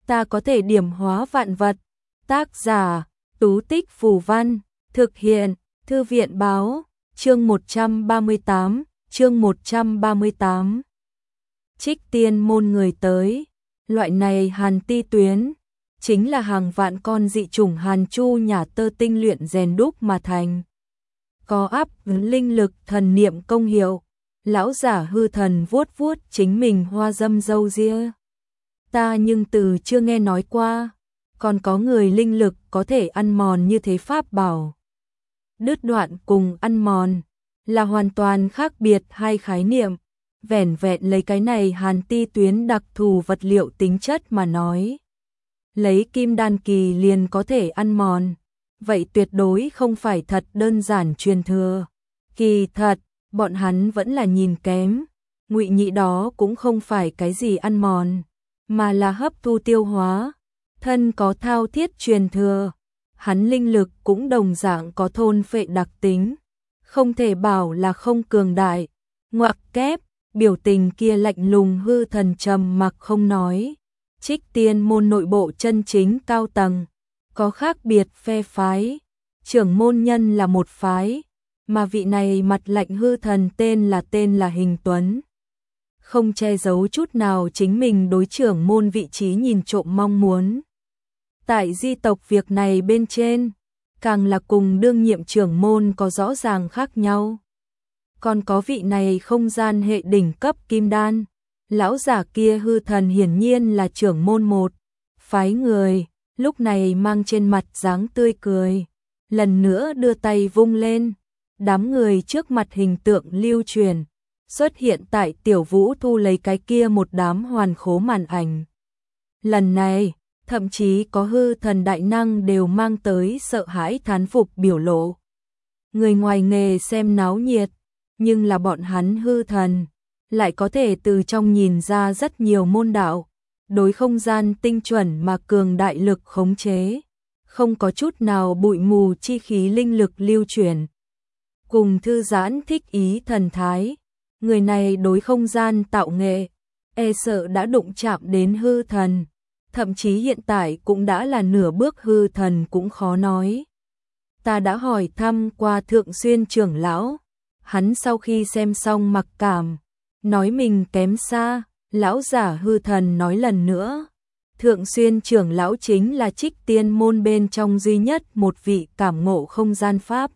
ta có thể điểm hóa vạn vật. Tác giả, Tú Tích Phù Văn, thực hiện, Thư viện Báo, chương 138, chương 138. Trích tiên môn người tới, loại này hàn ti tuyến, chính là hàng vạn con dị chủng hàn chu nhà tơ tinh luyện rèn đúc mà thành. Có áp linh lực thần niệm công hiệu, lão giả hư thần vuốt vuốt chính mình hoa dâm râu ria. Ta nhưng từ chưa nghe nói qua, còn có người linh lực có thể ăn mòn như thế pháp bảo. Đứt đoạn cùng ăn mòn là hoàn toàn khác biệt hai khái niệm, vẻn vẹn lấy cái này hàn ti tuyến đặc thù vật liệu tính chất mà nói. Lấy kim đan kỳ liền có thể ăn mòn, vậy tuyệt đối không phải thật đơn giản truyền thừa. Kỳ thật, bọn hắn vẫn là nhìn kém, Ngụy Nhị đó cũng không phải cái gì ăn mòn, mà là hấp thu tiêu hóa, thân có thao thiết truyền thừa, hắn linh lực cũng đồng dạng có thôn phệ đặc tính, không thể bảo là không cường đại. Ngoặc kép, biểu tình kia lạnh lùng hư thần trầm mặc không nói. Trích tiên môn nội bộ chân chính cao tầng, có khác biệt phe phái, trưởng môn nhân là một phái, mà vị này mặt lạnh hư thần tên là Hình Tuấn. Không che giấu chút nào chính mình đối trưởng môn vị trí nhìn trộm mong muốn. Tại di tộc việc này bên trên, càng là cùng đương nhiệm trưởng môn có rõ ràng khác nhau. Còn có vị này không gian hệ đỉnh cấp kim đan, lão giả kia hư thần hiển nhiên là trưởng môn một phái người, lúc này mang trên mặt dáng tươi cười, lần nữa đưa tay vung lên, đám người trước mặt hình tượng lưu truyền, xuất hiện tại Tiểu Vũ thu lấy cái kia một đám hoàn khố màn ảnh. Lần này, thậm chí có hư thần đại năng đều mang tới sợ hãi thán phục biểu lộ. Người ngoài nghề xem náo nhiệt, nhưng là bọn hắn hư thần lại có thể từ trong nhìn ra rất nhiều môn đạo, đối không gian tinh chuẩn mà cường đại lực khống chế, không có chút nào bụi mù chi khí linh lực lưu chuyển. Cùng thư giãn thích ý thần thái, người này đối không gian tạo nghệ, e sợ đã đụng chạm đến hư thần, thậm chí hiện tại cũng đã là nửa bước hư thần cũng khó nói. Ta đã hỏi thăm qua Thượng Xuyên trưởng lão, hắn sau khi xem xong mặc cảm, nói mình kém xa. Lão giả hư thần nói lần nữa, Thượng Xuyên trưởng lão chính là Trích tiên môn bên trong duy nhất một vị cảm ngộ không gian pháp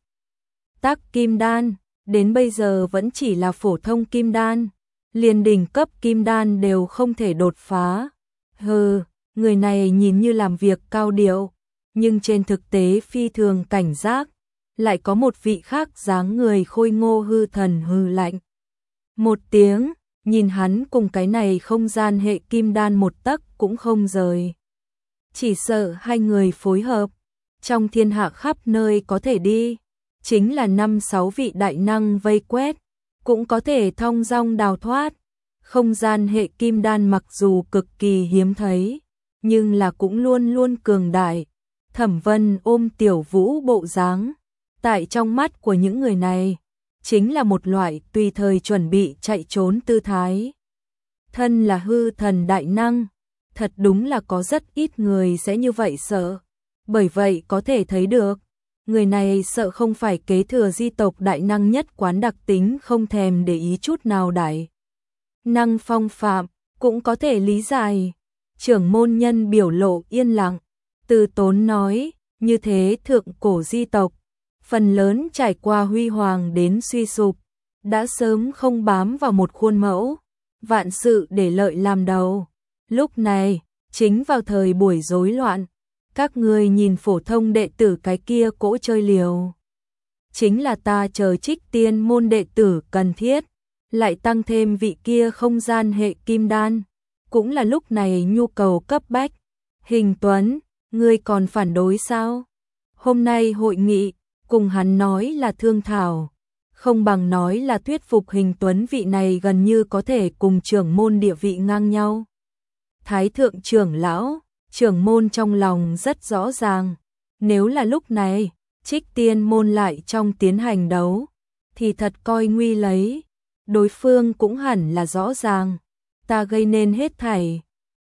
tắc kim đan, đến bây giờ vẫn chỉ là phổ thông kim đan, liền đỉnh cấp kim đan đều không thể đột phá. Hừ, người này nhìn như làm việc cao điệu, nhưng trên thực tế phi thường cảnh giác. Lại có một vị khác dáng người khôi ngô hư thần hừ lạnh một tiếng, nhìn hắn cùng cái này không gian hệ kim đan một tấc cũng không rời. Chỉ sợ hai người phối hợp, trong thiên hạ khắp nơi có thể đi, chính là 5-6 vị đại năng vây quét, cũng có thể thong dong đào thoát. Không gian hệ kim đan mặc dù cực kỳ hiếm thấy, nhưng là cũng luôn luôn cường đại. Thẩm Vân ôm Tiểu Vũ bộ dáng, tại trong mắt của những người này, chính là một loại tùy thời chuẩn bị chạy trốn tư thái. Thân là hư thần đại năng, thật đúng là có rất ít người sẽ như vậy sợ. Bởi vậy có thể thấy được, người này sợ không phải kế thừa di tộc đại năng nhất quán đặc tính không thèm để ý chút nào đại năng phong phạm, cũng có thể lý giải. Trưởng môn nhân biểu lộ yên lặng, từ tốn nói, như thế thượng cổ di tộc, phần lớn trải qua huy hoàng đến suy sụp, đã sớm không bám vào một khuôn mẫu, vạn sự để lợi làm đầu. Lúc này, chính vào thời buổi rối loạn, các ngươi nhìn phổ thông đệ tử cái kia cỗ chơi liều. Chính là ta chờ Trích tiên môn đệ tử cần thiết, lại tăng thêm vị kia không gian hệ kim đan, cũng là lúc này nhu cầu cấp bách. Hình Tuấn, ngươi còn phản đối sao? Hôm nay hội nghị, cùng hắn nói là thương thảo, không bằng nói là thuyết phục Hình Tuấn, vị này gần như có thể cùng trưởng môn địa vị ngang nhau. Thái thượng trưởng lão, trưởng môn trong lòng rất rõ ràng, nếu là lúc này, Trích tiên môn lại trong tiến hành đấu, thì thật coi nguy lấy, đối phương cũng hẳn là rõ ràng, ta gây nên hết thảy,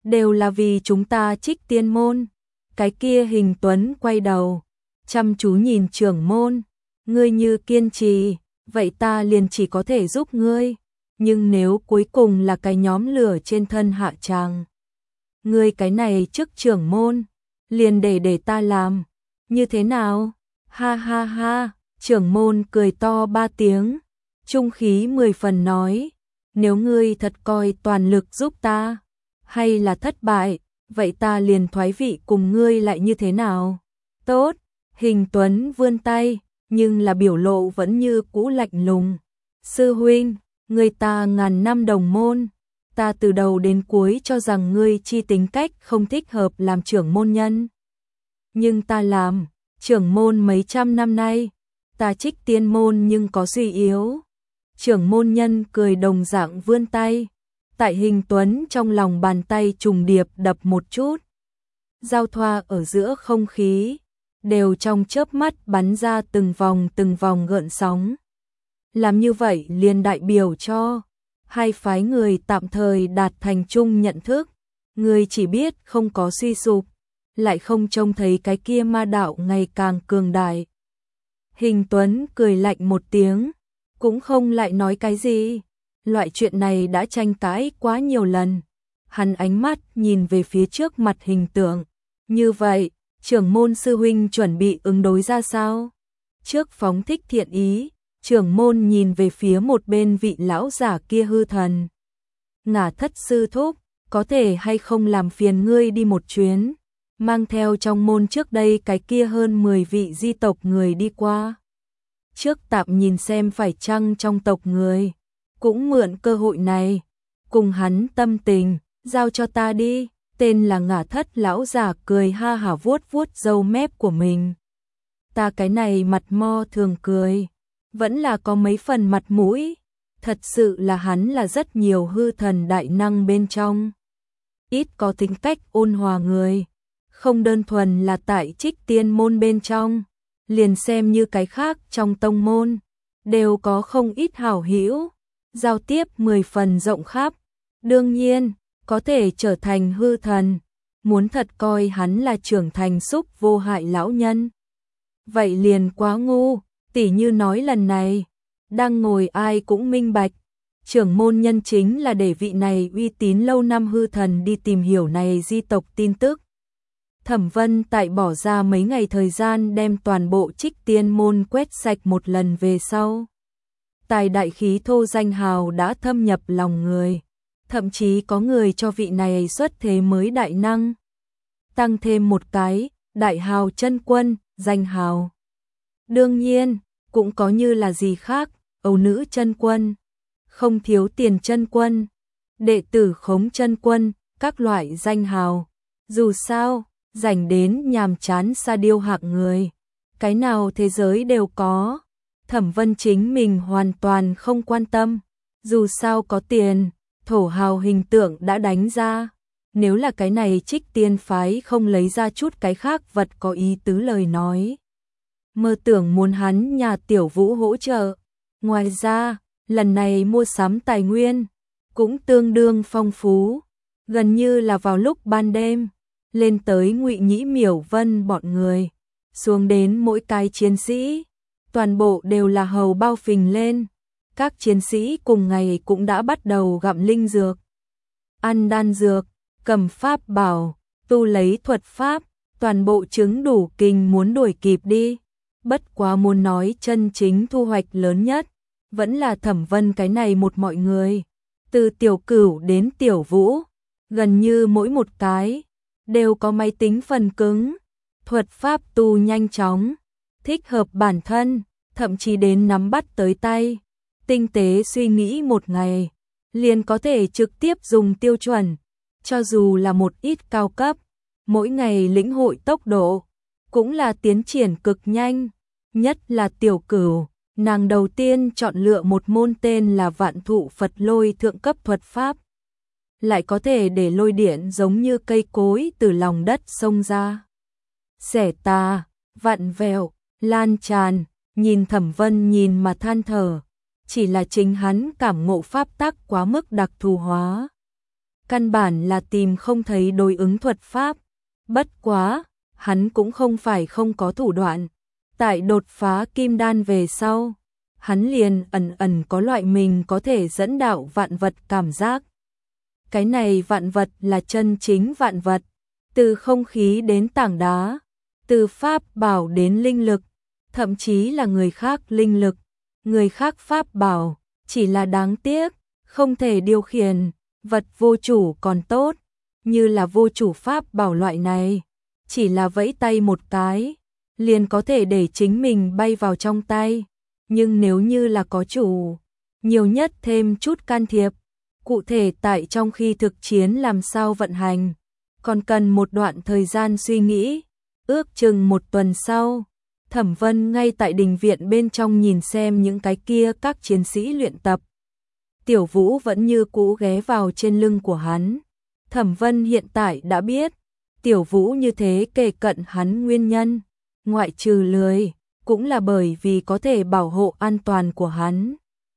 đều là vì chúng ta Trích Tiên môn. Cái kia Hình Tuấn quay đầu, chăm chú nhìn trưởng môn, ngươi như kiên trì, vậy ta liền chỉ có thể giúp ngươi, nhưng nếu cuối cùng là cái nhóm lửa trên thân hạ tràng, ngươi cái này chức trưởng môn, liền để ta làm, như thế nào? Ha ha ha, trưởng môn cười to 3 tiếng, trung khí 10 phần nói, nếu ngươi thật coi toàn lực giúp ta, hay là thất bại, vậy ta liền thoái vị cùng ngươi lại như thế nào? Tốt, Hình Tuấn vươn tay, nhưng là biểu lộ vẫn như cũ lạnh lùng. Sư huynh, người ta ngàn năm đồng môn, ta từ đầu đến cuối cho rằng ngươi chi tính cách không thích hợp làm trưởng môn nhân. Nhưng ta làm trưởng môn mấy trăm năm nay, ta Trích Tiên môn nhưng có suy yếu. Trưởng môn nhân cười đồng dạng vươn tay, tại Hình Tuấn trong lòng bàn tay trùng điệp đập một chút. Giao thoa ở giữa không khí, đều trong chớp mắt bắn ra từng vòng gợn sóng. Làm như vậy liền đại biểu cho hai phái người tạm thời đạt thành chung nhận thức, người chỉ biết không có suy sụp, lại không trông thấy cái kia ma đạo ngày càng cường đại. Hình Tuấn cười lạnh một tiếng, cũng không lại nói cái gì. Loại chuyện này đã tranh cãi quá nhiều lần. Hắn ánh mắt nhìn về phía trước mặt Hình Tượng. Như vậy, trưởng môn sư huynh chuẩn bị ứng đối ra sao? Trước phóng thích thiện ý, trưởng môn nhìn về phía một bên vị lão giả kia hư thần. Ngả Thất sư thúc, có thể hay không làm phiền ngươi đi một chuyến, mang theo trong môn trước đây cái kia hơn 10 vị di tộc người đi qua. Trước tạm nhìn xem phải chăng trong tộc người, cũng mượn cơ hội này, cùng hắn tâm tình, giao cho ta đi. Tên là Ngả Thất lão giả cười ha hả vuốt vuốt râu mép của mình. Ta cái này mặt mo thường cười, vẫn là có mấy phần mặt mũi, thật sự là hắn là rất nhiều hư thần đại năng bên trong. Ít có tính cách ôn hòa người, không đơn thuần là tại Trích Tiên môn bên trong, liền xem như cái khác trong tông môn, đều có không ít hảo hữu, giao tiếp 10 phần rộng khắp. Đương nhiên, có thể trở thành hư thần, muốn thật coi hắn là trưởng thành xúc vô hại lão nhân. Vậy liền quá ngu, tỉ như nói lần này, đang ngồi ai cũng minh bạch, trưởng môn nhân chính là để vị này uy tín lâu năm hư thần đi tìm hiểu này di tộc tin tức. Thẩm Vân tại bỏ ra mấy ngày thời gian đem toàn bộ Trích Tiên môn quét sạch một lần về sau. Tài đại khí thô danh hào đã thâm nhập lòng người, thậm chí có người cho vị này xuất thế mới đại năng. Tăng thêm một cái, đại hào chân quân, danh hào. Đương nhiên, cũng có như là gì khác, âu nữ chân quân, không thiếu tiền chân quân, đệ tử khống chân quân, các loại danh hào. Dù sao, rảnh đến nhàm chán sa điêu hạng người, cái nào thế giới đều có. Thẩm Vân chính mình hoàn toàn không quan tâm, dù sao có tiền, thổ hào hình tượng đã đánh ra. Nếu là cái này Trích Tiên phái không lấy ra chút cái khác vật có ý tứ lời nói, mơ tưởng muốn hắn nhà Tiểu Vũ hỗ trợ. Ngoài ra, lần này mua sắm tài nguyên cũng tương đương phong phú, gần như là vào lúc ban đêm, lên tới Ngụy Nhĩ Miểu Vân bọn người, xuống đến mỗi cái chiến sĩ, toàn bộ đều là hầu bao phình lên. Các chiến sĩ cùng ngày cũng đã bắt đầu gặm linh dược, ăn đan dược, cầm pháp bảo, tu lấy thuật pháp, toàn bộ chứng đủ kinh muốn đuổi kịp đi. Bất quá muốn nói chân chính thu hoạch lớn nhất, vẫn là Thẩm Vân cái này một mọi người. Từ Tiểu Cửu đến Tiểu Vũ, gần như mỗi một cái, đều có máy tính phần cứng, thuật pháp tu nhanh chóng, thích hợp bản thân, thậm chí đến nắm bắt tới tay. Tinh tế suy nghĩ một ngày, liền có thể trực tiếp dùng tiêu chuẩn, cho dù là một ít cao cấp, mỗi ngày lĩnh hội tốc độ, cũng là tiến triển cực nhanh. Nhất là Tiểu Cửu, nàng đầu tiên chọn lựa một môn tên là Vạn Thụ Phật Lôi thượng cấp thuật pháp, lại có thể để lôi điện giống như cây cối từ lòng đất xông ra, xẻ tà, vặn vẹo, lan tràn. Nhìn Thẩm Vân nhìn mà than thở, chỉ là chính hắn cảm ngộ pháp tắc quá mức đặc thù hóa. căn bản là tìm không thấy đối ứng thuật pháp. Bất quá, hắn cũng không phải không có thủ đoạn. Tại đột phá kim đan về sau, hắn liền ẩn ẩn có loại mình có thể dẫn đạo vạn vật cảm giác. Cái này vạn vật là chân chính vạn vật, từ không khí đến tảng đá, từ pháp bảo đến linh lực, thậm chí là người khác linh lực, người khác pháp bảo, chỉ là đáng tiếc, không thể điều khiển, vật vô chủ còn tốt, như là vô chủ pháp bảo loại này, chỉ là vẫy tay một cái, liền có thể để chính mình bay vào trong tay, nhưng nếu như là có chủ, nhiều nhất thêm chút can thiệp, cụ thể tại trong khi thực chiến làm sao vận hành, còn cần một đoạn thời gian suy nghĩ, ước chừng 1 tuần sau. Thẩm Vân ngay tại đình viện bên trong nhìn xem những cái kia các chiến sĩ luyện tập. Tiểu Vũ vẫn như cũ ghé vào trên lưng của hắn. Thẩm Vân hiện tại đã biết, Tiểu Vũ như thế kề cận hắn nguyên nhân, ngoại trừ lười, cũng là bởi vì có thể bảo hộ an toàn của hắn.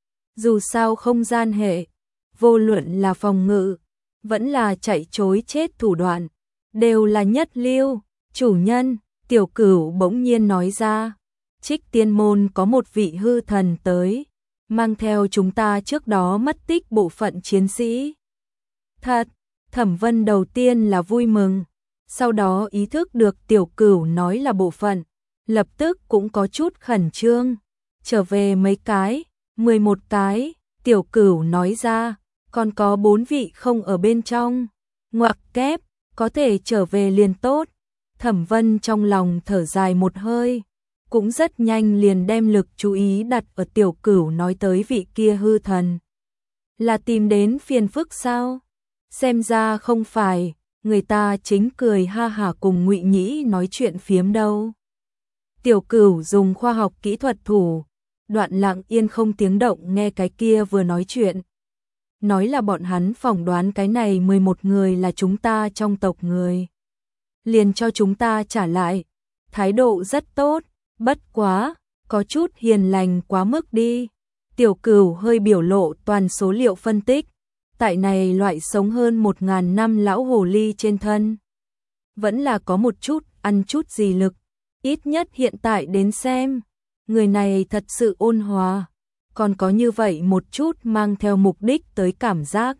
Dù sao không gian hệ, vô luận là phòng ngự, vẫn là chạy trối chết thủ đoạn, đều là nhất lưu. Chủ nhân, Tiểu Cửu bỗng nhiên nói ra, Trích Tiên môn có một vị hư thần tới, mang theo chúng ta trước đó mất tích bộ phận chiến sĩ. Thật, Thẩm Vân đầu tiên là vui mừng, sau đó ý thức được Tiểu Cửu nói là bộ phận, lập tức cũng có chút khẩn trương. Trở về mấy cái, 11 cái, Tiểu Cửu nói ra, còn có 4 vị không ở bên trong. Ngoặc kép, có thể trở về liền tốt. Thẩm Vân trong lòng thở dài một hơi, cũng rất nhanh liền đem lực chú ý đặt ở Tiểu Cửu nói tới vị kia hư thần. Là tìm đến phiền phức sao? Xem ra không phải, người ta chính cười ha hả cùng Ngụy Nhĩ nói chuyện phiếm đâu. Tiểu Cửu dùng khoa học kỹ thuật thủ, đoạn lặng yên không tiếng động nghe cái kia vừa nói chuyện. Nói là bọn hắn phỏng đoán cái này 11 người là chúng ta trong tộc người. Liền cho chúng ta trả lại, thái độ rất tốt, bất quá, có chút hiền lành quá mức đi. Tiểu Cửu hơi biểu lộ toàn số liệu phân tích, tại này loại sống hơn 1000 năm lão hồ ly trên thân. Vẫn là có một chút, ăn chút gì lực, ít nhất hiện tại đến xem, người này thật sự ôn hòa, còn có như vậy một chút mang theo mục đích tới cảm giác.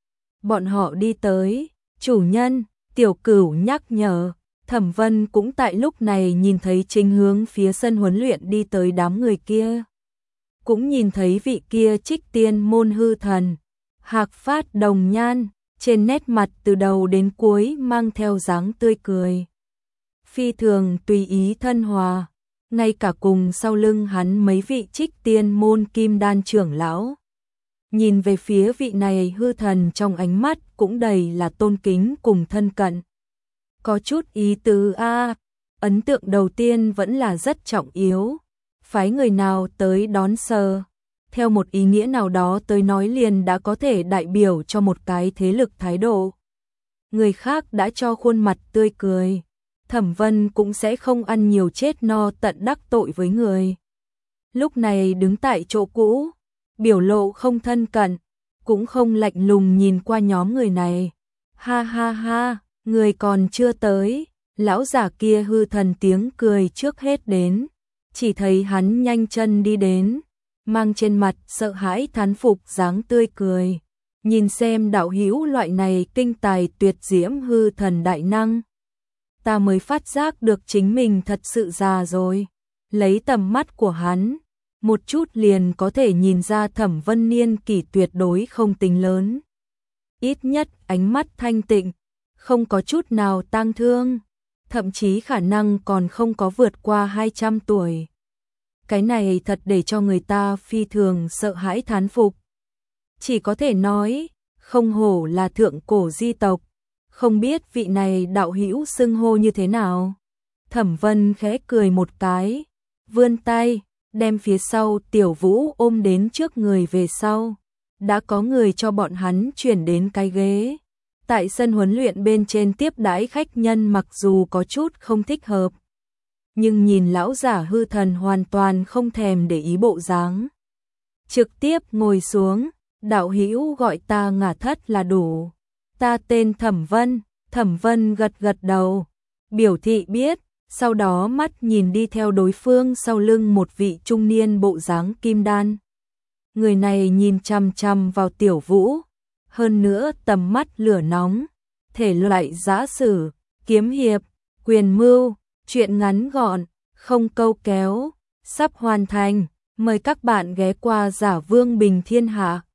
Bọn họ đi tới, chủ nhân, Tiểu Cửu nhắc nhở. Thẩm Vân cũng tại lúc này nhìn thấy chính hướng phía sân huấn luyện đi tới đám người kia. Cũng nhìn thấy vị kia Trích Tiên môn hư thần, hạc phát đồng nhan, trên nét mặt từ đầu đến cuối mang theo dáng tươi cười. Phi thường tùy ý thân hòa, ngay cả cùng sau lưng hắn mấy vị Trích Tiên môn kim đan trưởng lão. Nhìn về phía vị này hư thần trong ánh mắt cũng đầy là tôn kính cùng thân cận. Có chút ý tứ a, ấn tượng đầu tiên vẫn là rất trọng yếu. Phái người nào tới đón sờ, theo một ý nghĩa nào đó tới nói liền đã có thể đại biểu cho một cái thế lực thái độ. Người khác đã cho khuôn mặt tươi cười, Thẩm Vân cũng sẽ không ăn nhiều chết no tận đắc tội với người. Lúc này đứng tại chỗ cũ, biểu lộ không thân cận, cũng không lạnh lùng nhìn qua nhóm người này. Ha ha ha, người còn chưa tới, lão giả kia hư thần tiếng cười trước hết đến, chỉ thấy hắn nhanh chân đi đến, mang trên mặt sợ hãi thán phục dáng tươi cười, nhìn xem đạo hữu loại này kinh tài tuyệt diễm hư thần đại năng. Ta mới phát giác được chính mình thật sự già rồi, lấy tầm mắt của hắn, một chút liền có thể nhìn ra Thẩm Vân niên kỷ tuyệt đối không tính lớn. Ít nhất ánh mắt thanh tịnh, không có chút nào tang thương, thậm chí khả năng còn không có vượt qua 200 tuổi. Cái này thật để cho người ta phi thường sợ hãi thán phục. Chỉ có thể nói, không hổ là thượng cổ di tộc, không biết vị này đạo hữu xưng hô như thế nào. Thẩm Vân khẽ cười một cái, vươn tay, đem phía sau Tiểu Vũ ôm đến trước người về sau. Đã có người cho bọn hắn chuyển đến cái ghế. Tại sân huấn luyện bên trên tiếp đãi khách nhân mặc dù có chút không thích hợp, nhưng nhìn lão giả hư thần hoàn toàn không thèm để ý bộ dáng. Trực tiếp ngồi xuống, đạo hữu gọi ta Ngả Thất là đủ. Ta tên Thẩm Vân gật gật đầu, biểu thị biết, sau đó mắt nhìn đi theo đối phương sau lưng một vị trung niên bộ dáng kim đan. Người này nhìn chằm chằm vào Tiểu Vũ, hơn nữa tầm mắt lửa nóng, thể loại giã sử, kiếm hiệp, quyền mưu, chuyện ngắn gọn, không câu kéo, sắp hoàn thành, mời các bạn ghé qua Giả Vương Bình Thiên Hạ.